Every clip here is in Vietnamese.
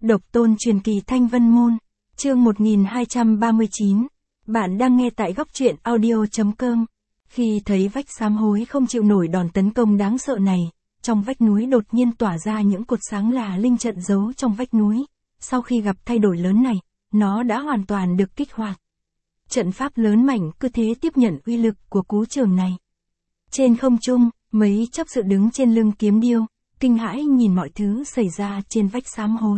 Độc tôn truyền kỳ Thanh Vân Môn, chương 1239. Bạn đang nghe tại góc truyện audio.com. Khi thấy vách sám hối không chịu nổi đòn tấn công đáng sợ này, trong vách núi đột nhiên tỏa ra những cột sáng là linh trận giấu trong vách núi. Sau khi gặp thay đổi lớn này, nó đã hoàn toàn được kích hoạt. Trận pháp lớn mạnh cứ thế tiếp nhận uy lực của cú trường này. Trên không trung, mấy chấp sự đứng trên lưng kiếm điêu, kinh hãi nhìn mọi thứ xảy ra trên vách sám hối.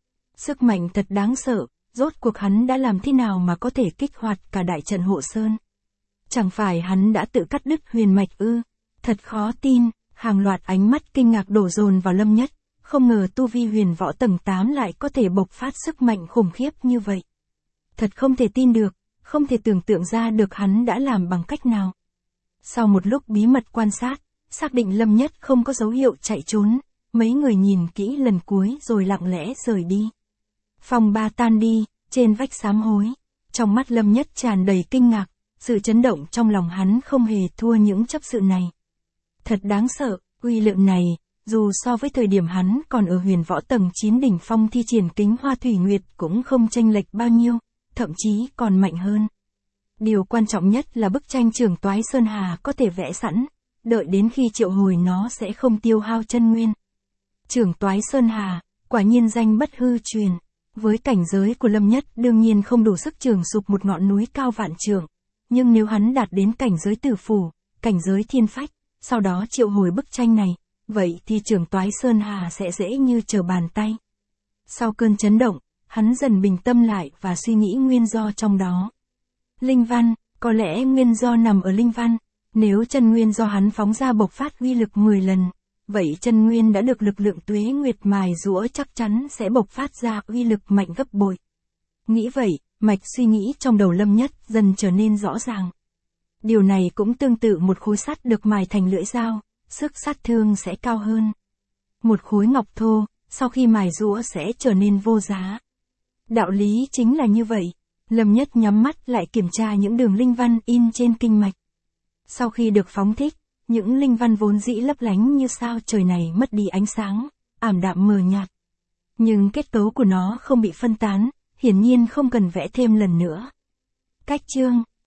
Sức mạnh thật đáng sợ, rốt cuộc hắn đã làm thế nào mà có thể kích hoạt cả đại trận hộ sơn? Chẳng phải hắn đã tự cắt đứt huyền mạch ư? Thật khó tin, hàng loạt ánh mắt kinh ngạc đổ dồn vào Lâm Nhất, không ngờ tu vi huyền võ tầng 8 lại có thể bộc phát sức mạnh khủng khiếp như vậy. Thật không thể tin được, không thể tưởng tượng ra được hắn đã làm bằng cách nào. Sau một lúc bí mật quan sát, xác định Lâm Nhất không có dấu hiệu chạy trốn, mấy người nhìn kỹ lần cuối rồi lặng lẽ rời đi. Phong ba tan đi, trên vách sám hối, trong mắt Lâm Nhất tràn đầy kinh ngạc, sự chấn động trong lòng hắn không hề thua những chấp sự này. Thật đáng sợ, uy lực này, dù so với thời điểm hắn còn ở huyền võ tầng 9 đỉnh phong thi triển kính hoa thủy nguyệt cũng không chênh lệch bao nhiêu, thậm chí còn mạnh hơn. Điều quan trọng nhất là bức tranh Trưởng Toái Sơn Hà có thể vẽ sẵn, đợi đến khi triệu hồi nó sẽ không tiêu hao chân nguyên. Trưởng Toái Sơn Hà, quả nhiên danh bất hư truyền. Với cảnh giới của Lâm Nhất đương nhiên không đủ sức trường sụp một ngọn núi cao vạn trượng, nhưng nếu hắn đạt đến cảnh giới tử phủ, cảnh giới thiên phách, sau đó triệu hồi bức tranh này, vậy thì Trưởng Toái Sơn Hà sẽ dễ như trở bàn tay. Sau cơn chấn động, hắn dần bình tâm lại và suy nghĩ nguyên do trong đó. Linh văn, có lẽ nguyên do nằm ở linh văn, nếu chân nguyên do hắn phóng ra bộc phát uy lực 10 lần. Vậy chân nguyên đã được lực lượng tuế nguyệt mài giũa chắc chắn sẽ bộc phát ra uy lực mạnh gấp bội. Nghĩ vậy, mạch suy nghĩ trong đầu Lâm Nhất dần trở nên rõ ràng. Điều này cũng tương tự một khối sắt được mài thành lưỡi dao, sức sát thương sẽ cao hơn. Một khối ngọc thô, sau khi mài giũa sẽ trở nên vô giá. Đạo lý chính là như vậy. Lâm Nhất nhắm mắt lại kiểm tra những đường linh văn in trên kinh mạch. Sau khi được phóng thích, những linh văn vốn dĩ lấp lánh như sao trời này mất đi ánh sáng, ảm đạm mờ nhạt. Nhưng kết cấu của nó không bị phân tán, hiển nhiên không cần vẽ thêm lần nữa. Cách chương,